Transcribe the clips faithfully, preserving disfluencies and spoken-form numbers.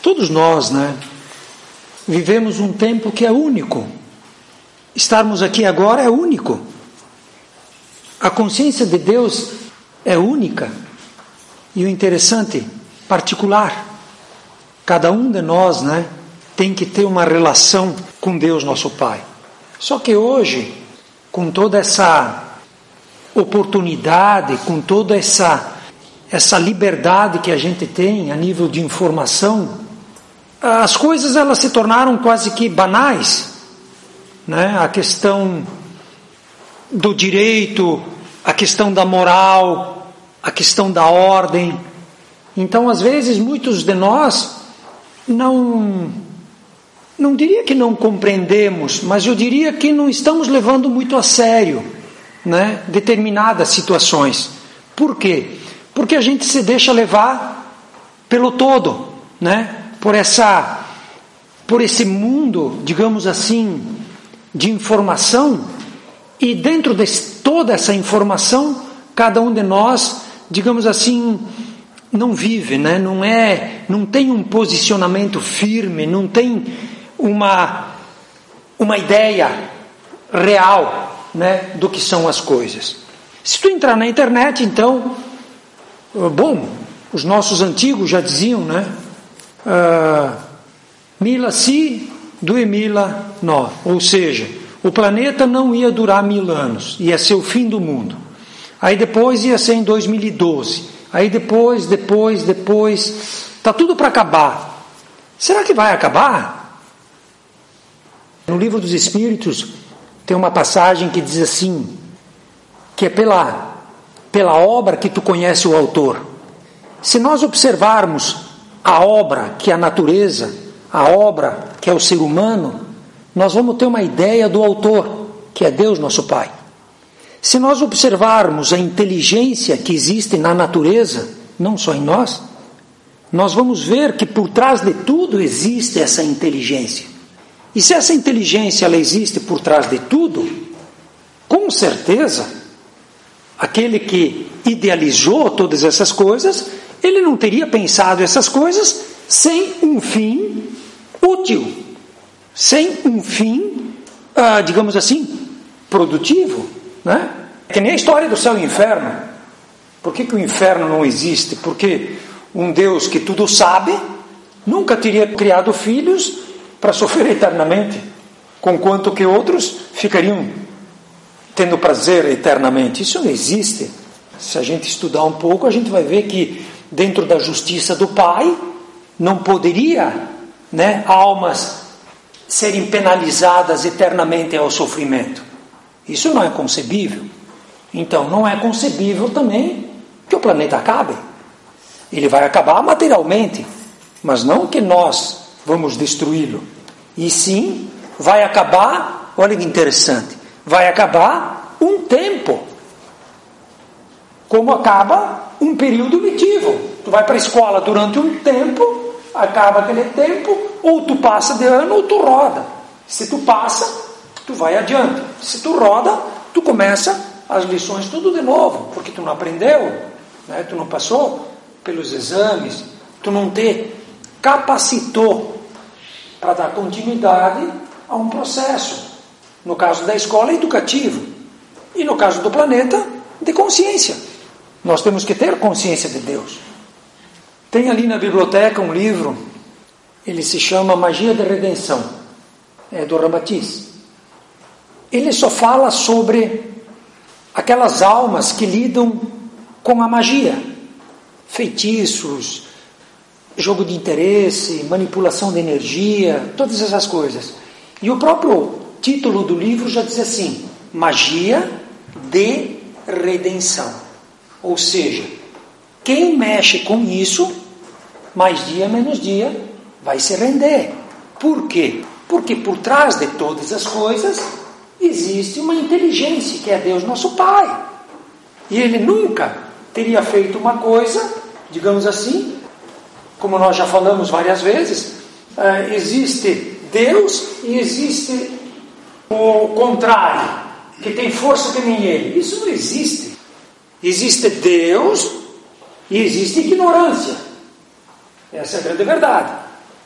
Todos nós, né, vivemos um tempo que é único. Estarmos aqui agora é único. A consciência de Deus é única. E o interessante, particular. Cada um de nós, né, tem que ter uma relação com Deus, nosso Pai. Só que hoje, com toda essa oportunidade, com toda essa, essa liberdade que a gente tem a nível de informação, as coisas elas se tornaram quase que banais, né? A questão do direito, a questão da moral, a questão da ordem. Então, às vezes, muitos de nós não, não diria que não compreendemos, mas eu diria que não estamos levando muito a sério, né, determinadas situações. Por quê? Porque a gente se deixa levar pelo todo, né? Por essa, por esse mundo, digamos assim, de informação, e dentro de toda essa informação, cada um de nós, digamos assim, não vive, né? Não é, não tem um posicionamento firme, não tem uma, uma ideia real, né, do que são as coisas. Se tu entrar na internet, então, bom, os nossos antigos já diziam, né? Uh, mila si, due mila no, ou seja, o planeta não ia durar mil anos, ia ser o fim do mundo. Aí depois ia ser em dois mil e doze. Aí depois, depois, depois, está tudo para acabar. Será que vai acabar? No Livro dos Espíritos tem uma passagem que diz assim, que é pela, pela obra que tu conhece o autor. Se nós observarmos a obra que é a natureza, a obra que é o ser humano, nós vamos ter uma ideia do autor, que é Deus, nosso Pai. Se nós observarmos a inteligência que existe na natureza, não só em nós, nós vamos ver que por trás de tudo existe essa inteligência. E se essa inteligência ela existe por trás de tudo, com certeza, aquele que idealizou todas essas coisas, ele não teria pensado essas coisas sem um fim útil, sem um fim, ah, digamos assim, produtivo, né? É que nem a história do céu e inferno. Por que que o inferno não existe? Porque um Deus que tudo sabe nunca teria criado filhos para sofrer eternamente, conquanto que outros ficariam tendo prazer eternamente. Isso não existe. Se a gente estudar um pouco, a gente vai ver que dentro da justiça do Pai não poderia, né, almas serem penalizadas eternamente ao sofrimento. Isso não é concebível. Então, não é concebível também que o planeta acabe. Ele vai acabar materialmente, mas não que nós vamos destruí-lo. E sim, vai acabar, olha que interessante, vai acabar um tempo. Como acaba um período letivo. Tu vai para a escola durante um tempo, acaba aquele tempo, ou tu passa de ano ou tu roda. Se tu passa, tu vai adiante. Se tu roda, tu começa as lições tudo de novo, porque tu não aprendeu, né? Tu não passou pelos exames, tu não te capacitou para dar continuidade a um processo. No caso da escola, educativo. E no caso do planeta, de consciência. Nós temos que ter consciência de Deus. Tem ali na biblioteca um livro, ele se chama Magia da Redenção, é do Ramatiz. Ele só fala sobre aquelas almas que lidam com a magia, feitiços, jogo de interesse, manipulação de energia, todas essas coisas. E o próprio título do livro já diz assim, Magia de Redenção. Ou seja, quem mexe com isso, mais dia menos dia, vai se render. Por quê? Porque por trás de todas as coisas existe uma inteligência, que é Deus nosso Pai. E Ele nunca teria feito uma coisa, digamos assim, como nós já falamos várias vezes, uh, existe Deus e existe o contrário, que tem força que nem Ele. Isso não existe. Existe Deus e existe ignorância. Essa é a grande verdade.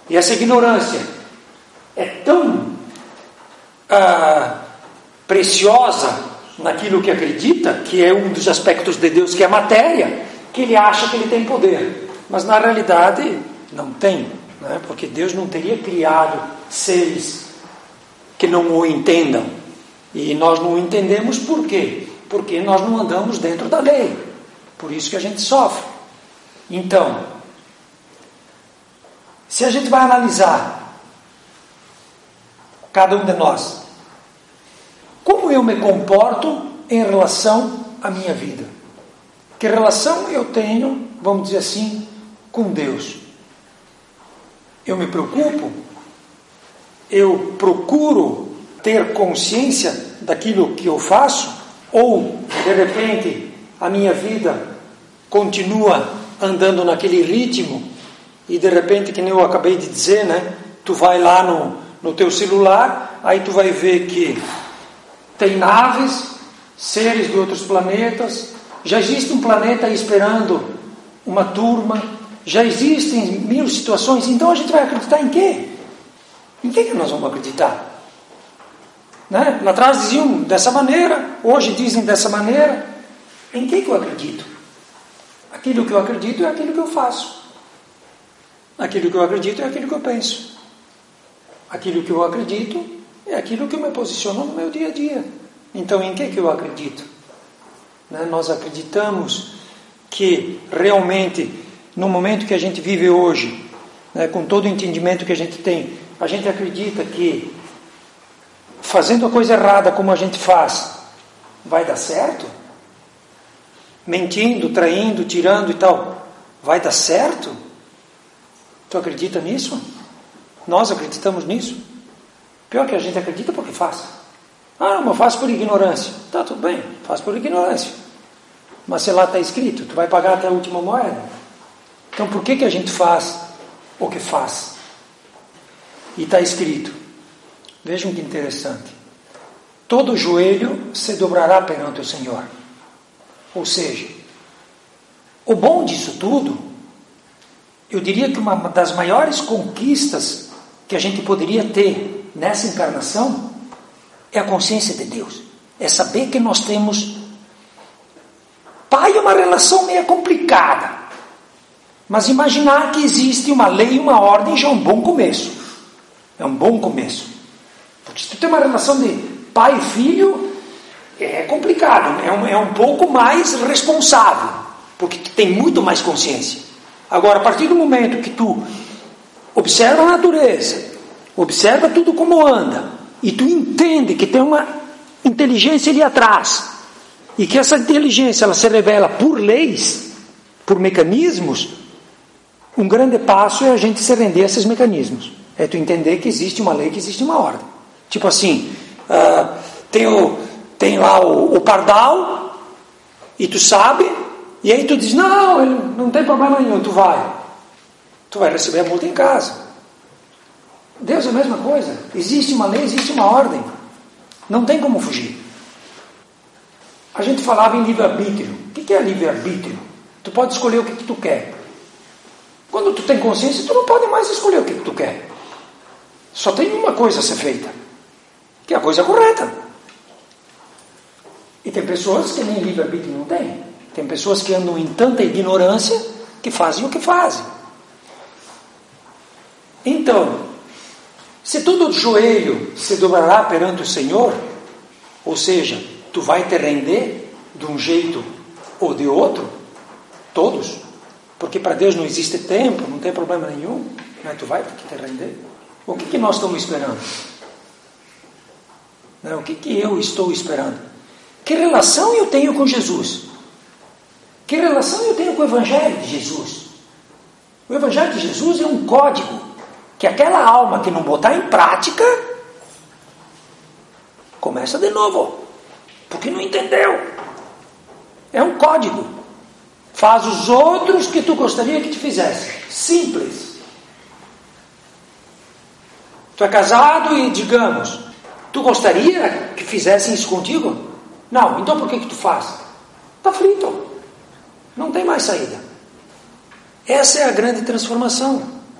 E essa ignorância é tão ah, preciosa naquilo que acredita, que é um dos aspectos de Deus, que é a matéria, que ele acha que ele tem poder. Mas na realidade não tem, né? Porque Deus não teria criado seres que não o entendam. E nós não o entendemos por quê? Porque nós não andamos dentro da lei. Por isso que a gente sofre. Então, se a gente vai analisar cada um de nós, como eu me comporto em relação à minha vida? Que relação eu tenho, vamos dizer assim, com Deus? Eu me preocupo? Eu procuro ter consciência daquilo que eu faço? Ou, de repente, a minha vida continua andando naquele ritmo e, de repente, que nem eu acabei de dizer, né? Tu vai lá no, no teu celular, aí tu vai ver que tem naves, seres de outros planetas, já existe um planeta aí esperando uma turma, já existem mil situações, então a gente vai acreditar em quê? Em que que nós vamos acreditar? Né? Lá atrás diziam dessa maneira, hoje dizem dessa maneira. Em que que eu acredito? Aquilo que eu acredito é aquilo que eu faço. Aquilo que eu acredito é aquilo que eu penso. Aquilo que eu acredito é aquilo que eu me posiciono no meu dia a dia. Então, em que que eu acredito? Né? Nós acreditamos que realmente, no momento que a gente vive hoje, né, com todo o entendimento que a gente tem, a gente acredita que fazendo a coisa errada como a gente faz, vai dar certo? Mentindo, traindo, tirando e tal, vai dar certo? Tu acredita nisso? Nós acreditamos nisso? Pior que a gente acredita porque faz. Ah, mas faz por ignorância. Tá, tudo bem, faz por ignorância. Mas se lá está escrito, tu vai pagar até a última moeda. Então por que que a gente faz o que faz? E está escrito. Vejam que interessante. Todo joelho se dobrará perante o Senhor. Ou seja, o bom disso tudo, eu diria que uma das maiores conquistas que a gente poderia ter nessa encarnação é a consciência de Deus. É saber que nós temos... Pai é uma relação meio complicada, mas imaginar que existe uma lei e uma ordem já é um bom começo. É um bom começo. Porque se tu tem uma relação de pai e filho, é complicado, é um, é um pouco mais responsável, porque tu tem muito mais consciência. Agora, a partir do momento que tu observa a natureza, observa tudo como anda, e tu entende que tem uma inteligência ali atrás, e que essa inteligência ela se revela por leis, por mecanismos, um grande passo é a gente se render a esses mecanismos. É tu entender que existe uma lei, que existe uma ordem. Tipo assim, uh, tem, o, tem lá o, o pardal, e tu sabe, e aí tu diz, não, ele não tem problema nenhum, tu vai. Tu vai receber a multa em casa. Deus é a mesma coisa. Existe uma lei, existe uma ordem. Não tem como fugir. A gente falava em livre-arbítrio. O que é livre-arbítrio? Tu pode escolher o que, que tu quer. Quando tu tem consciência, tu não pode mais escolher o que, que tu quer. Só tem uma coisa a ser feita, que é a coisa correta. E tem pessoas que nem livre-arbítrio não têm. Tem pessoas que andam em tanta ignorância que fazem o que fazem. Então, se todo joelho se dobrará perante o Senhor, ou seja, tu vai te render de um jeito ou de outro, todos, porque para Deus não existe tempo, não tem problema nenhum, mas tu vai te render. O que, que nós estamos esperando? Não, o que, que eu estou esperando? Que relação eu tenho com Jesus? Que relação eu tenho com o Evangelho de Jesus? O Evangelho de Jesus é um código que aquela alma que não botar em prática começa de novo, porque não entendeu. É um código. Faz os outros que tu gostaria que te fizesse. Simples. Tu é casado e, digamos, tu gostaria que fizessem isso contigo? Não. Então por que que tu faz? Está frito. Não tem mais saída. Essa é a grande transformação.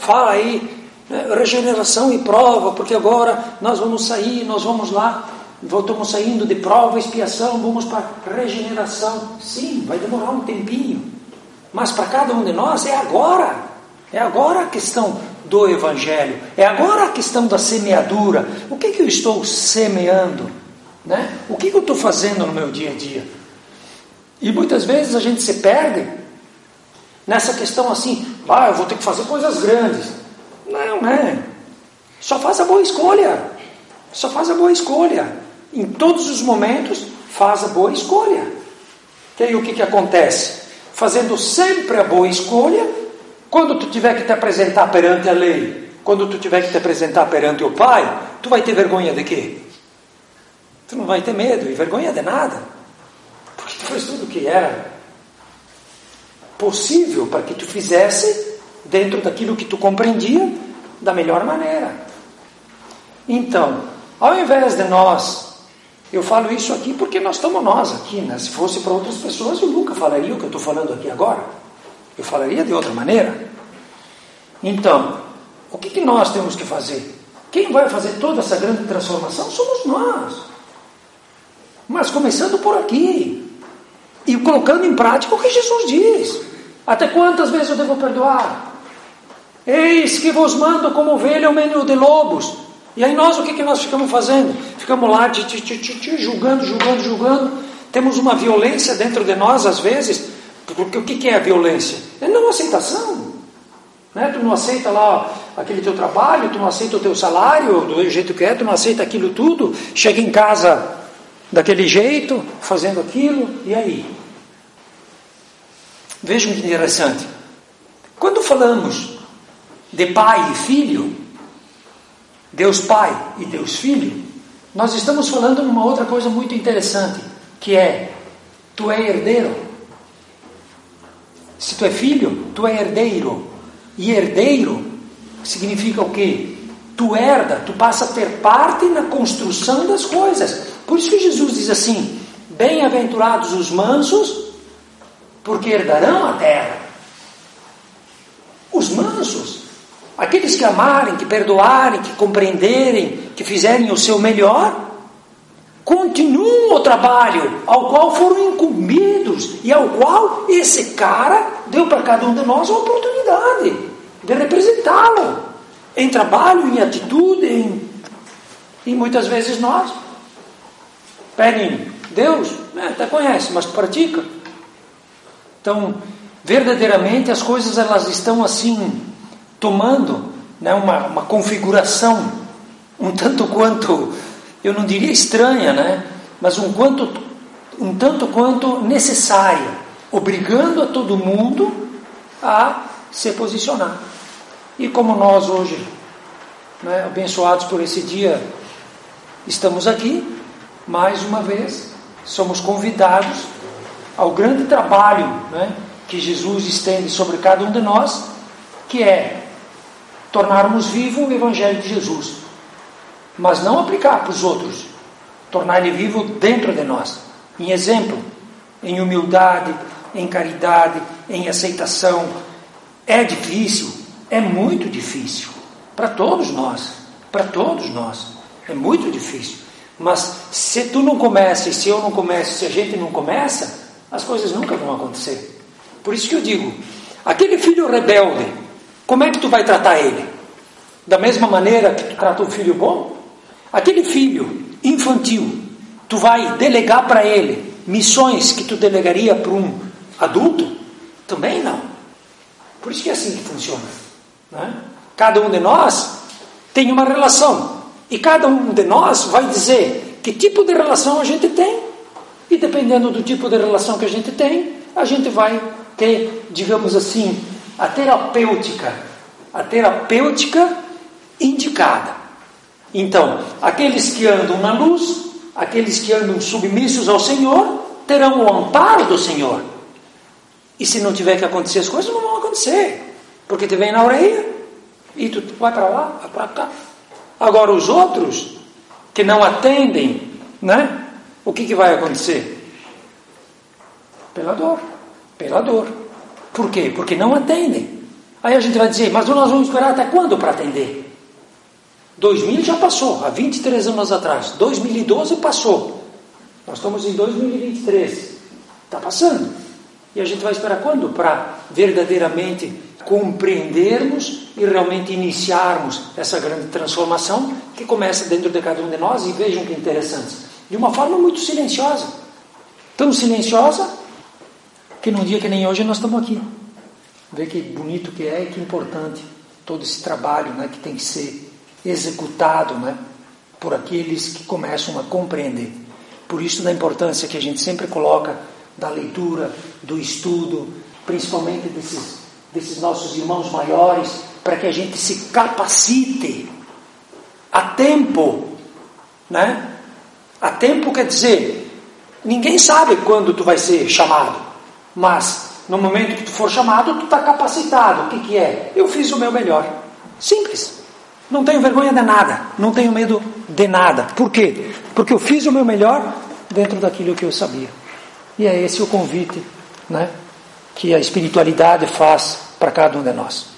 fala aí, né, regeneração e prova, porque agora nós vamos sair, nós vamos lá, estamos saindo de prova, expiação, vamos para regeneração. Sim, vai demorar um tempinho, mas para cada um de nós é agora, é agora a questão do Evangelho, é agora a questão da semeadura. O que, que eu estou semeando? Né? O que, que eu estou fazendo no meu dia a dia? E muitas vezes a gente se perde nessa questão assim, ah, eu vou ter que fazer coisas grandes. Não, né? Só faz a boa escolha. Só faz a boa escolha. Em todos os momentos, faz a boa escolha. E aí o que, que acontece? Fazendo sempre a boa escolha, quando tu tiver que te apresentar perante a lei, quando tu tiver que te apresentar perante o Pai, tu vai ter vergonha de quê? Tu não vai ter medo e vergonha de nada. Porque tu fez tudo o que era possível para que tu fizesse dentro daquilo que tu compreendia da melhor maneira. Então, ao invés de nós, eu falo isso aqui porque nós estamos nós aqui, né? Se fosse para outras pessoas, eu nunca falaria o que eu estou falando aqui agora. Eu falaria de outra maneira. Então, o que, que nós temos que fazer? Quem vai fazer toda essa grande transformação somos nós. Mas começando por aqui. E colocando em prática o que Jesus diz. Até quantas vezes eu devo perdoar? Eis que vos mando como ovelha ao meio de lobos. E aí nós, o que, que nós ficamos fazendo? Ficamos lá tch, tch, tch, tch, julgando, julgando, julgando. Temos uma violência dentro de nós às vezes. Porque o que, que é a violência? É não aceitação. Né? Tu não aceita lá aquele teu trabalho, tu não aceita o teu salário do jeito que é, tu não aceita aquilo tudo. Chega em casa daquele jeito, fazendo aquilo, e aí? Vejam que interessante. Quando falamos de pai e filho, Deus Pai e Deus Filho, nós estamos falando de uma outra coisa muito interessante, que é, tu é herdeiro. Se tu é filho, tu é herdeiro. E herdeiro significa o quê? Tu herda, tu passa a ter parte na construção das coisas. Por isso que Jesus diz assim, bem-aventurados os mansos, porque herdarão a terra. Os mansos, aqueles que amarem, que perdoarem, que compreenderem, que fizerem o seu melhor, continuam o trabalho ao qual foram incumbidos e ao qual esse cara deu para cada um de nós a oportunidade de representá-lo em trabalho, em atitude, em... e muitas vezes nós pedem, Deus, né, até conhece, mas pratica. Então, verdadeiramente as coisas elas estão assim, tomando, né, uma, uma configuração um tanto quanto, eu não diria estranha, né, mas um, quanto, um tanto quanto necessária, obrigando a todo mundo a se posicionar. E como nós hoje, né, abençoados por esse dia, estamos aqui, mais uma vez, somos convidados ao grande trabalho, né, que Jesus estende sobre cada um de nós, que é tornarmos vivo o Evangelho de Jesus, mas não aplicar para os outros, tornar ele vivo dentro de nós, em exemplo, em humildade, em caridade, em aceitação. É difícil, é muito difícil, para todos nós, para todos nós, é muito difícil. Mas se tu não começa, e se eu não começo, se a gente não começa, as coisas nunca vão acontecer. Por isso que eu digo, aquele filho rebelde, como é que tu vai tratar ele? Da mesma maneira que tu trata um filho bom? Aquele filho infantil, tu vai delegar para ele missões que tu delegaria para um adulto? Também não. Por isso que é assim que funciona, né? Cada um de nós tem uma relação. E cada um de nós vai dizer que tipo de relação a gente tem. E dependendo do tipo de relação que a gente tem, a gente vai ter, digamos assim, a terapêutica. A terapêutica indicada. Então, aqueles que andam na luz, aqueles que andam submissos ao Senhor, terão o amparo do Senhor. E se não tiver que acontecer as coisas, não vão acontecer. Porque te vem na orelha e tu vai para lá, vai para cá. Agora os outros que não atendem, né? O que, que vai acontecer? Pela dor, pela dor. Por quê? Porque não atendem. Aí a gente vai dizer, mas nós vamos esperar até quando para atender? dois mil já passou, há vinte e três anos atrás. dois mil e doze passou. Nós estamos em dois mil e vinte e três. Está passando. E a gente vai esperar quando para verdadeiramente compreendermos e realmente iniciarmos essa grande transformação que começa dentro de cada um de nós? E vejam que interessante, de uma forma muito silenciosa, tão silenciosa que num dia que nem hoje nós estamos aqui. Vê que bonito que é e que importante todo esse trabalho, né, que tem que ser executado, né, por aqueles que começam a compreender. Por isso da importância que a gente sempre coloca da leitura, do estudo, principalmente desses, desses nossos irmãos maiores, para que a gente se capacite a tempo, né? A tempo quer dizer, ninguém sabe quando tu vai ser chamado, mas no momento que tu for chamado, tu está capacitado. O que que é? Eu fiz o meu melhor. Simples. Não tenho vergonha de nada, não tenho medo de nada. Por quê? Porque eu fiz o meu melhor dentro daquilo que eu sabia. E é esse o convite, né, que a espiritualidade faz para cada um de nós.